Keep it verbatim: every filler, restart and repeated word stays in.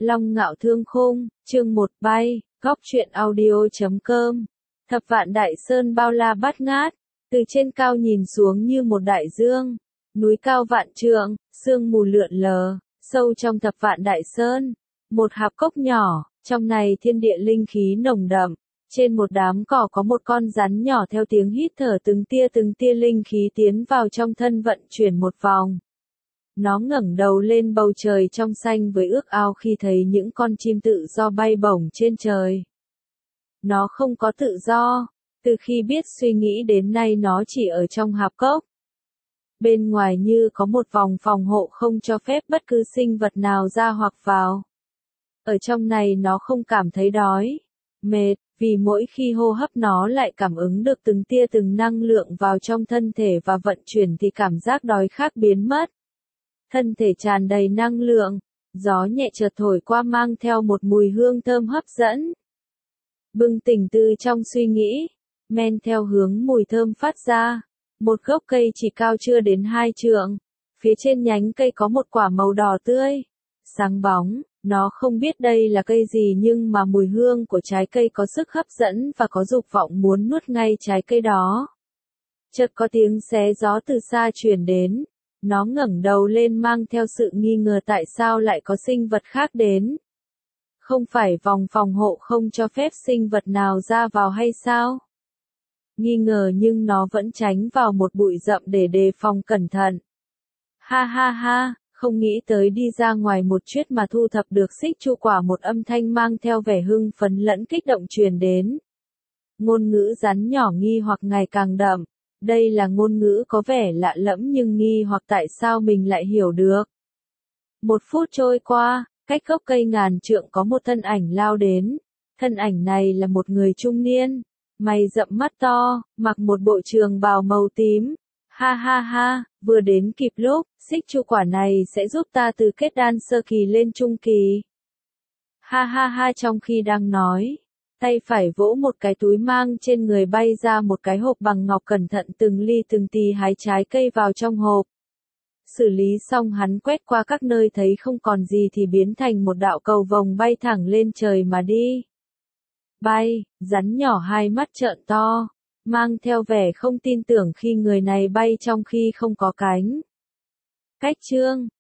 Long Ngạo Thương Khung, chương một bay, góc truyện audio chấm com. Thập vạn đại sơn bao la bát ngát, từ trên cao nhìn xuống như một đại dương, núi cao vạn trượng, sương mù lượn lờ, sâu trong thập vạn đại sơn, một hạp cốc nhỏ, trong này thiên địa linh khí nồng đậm, trên một đám cỏ có một con rắn nhỏ theo tiếng hít thở từng tia từng tia linh khí tiến vào trong thân vận chuyển một vòng. Nó ngẩng đầu lên bầu trời trong xanh với ước ao khi thấy những con chim tự do bay bổng trên trời. Nó không có tự do, từ khi biết suy nghĩ đến nay nó chỉ ở trong hạp cốc. Bên ngoài như có một vòng phòng hộ không cho phép bất cứ sinh vật nào ra hoặc vào. Ở trong này nó không cảm thấy đói, mệt, vì mỗi khi hô hấp nó lại cảm ứng được từng tia từng năng lượng vào trong thân thể và vận chuyển thì cảm giác đói khát biến mất. Thân thể tràn đầy năng lượng, gió nhẹ chợt thổi qua mang theo một mùi hương thơm hấp dẫn. Bừng tỉnh từ trong suy nghĩ, men theo hướng mùi thơm phát ra, một gốc cây chỉ cao chưa đến hai trượng, phía trên nhánh cây có một quả màu đỏ tươi, sáng bóng, nó không biết đây là cây gì nhưng mà mùi hương của trái cây có sức hấp dẫn và có dục vọng muốn nuốt ngay trái cây đó. Chợt có tiếng xé gió từ xa truyền đến. Nó ngẩng đầu lên mang theo sự nghi ngờ tại sao lại có sinh vật khác đến. Không phải vòng phòng hộ không cho phép sinh vật nào ra vào hay sao? Nghi ngờ nhưng nó vẫn tránh vào một bụi rậm để đề phòng cẩn thận. Ha ha ha, không nghĩ tới đi ra ngoài một chuyết mà thu thập được xích chu quả, một âm thanh mang theo vẻ hưng phấn lẫn kích động truyền đến. Ngôn ngữ rắn nhỏ nghi hoặc ngày càng đậm. Đây là ngôn ngữ có vẻ lạ lẫm nhưng nghi hoặc tại sao mình lại hiểu được. Một phút trôi qua, cách gốc cây ngàn trượng có một thân ảnh lao đến. Thân ảnh này là một người trung niên, mày rậm mắt to, mặc một bộ trường bào màu tím. Ha ha ha, vừa đến kịp lúc, xích chu quả này sẽ giúp ta từ kết đan sơ kỳ lên trung kỳ. Ha ha ha, trong khi đang nói, tay phải vỗ một cái túi mang trên người bay ra một cái hộp bằng ngọc, cẩn thận từng ly từng tí hái trái cây vào trong hộp. Xử lý xong hắn quét qua các nơi thấy không còn gì thì biến thành một đạo cầu vồng bay thẳng lên trời mà đi. Bay, rắn nhỏ hai mắt trợn to, mang theo vẻ không tin tưởng khi người này bay trong khi không có cánh. Cách chương,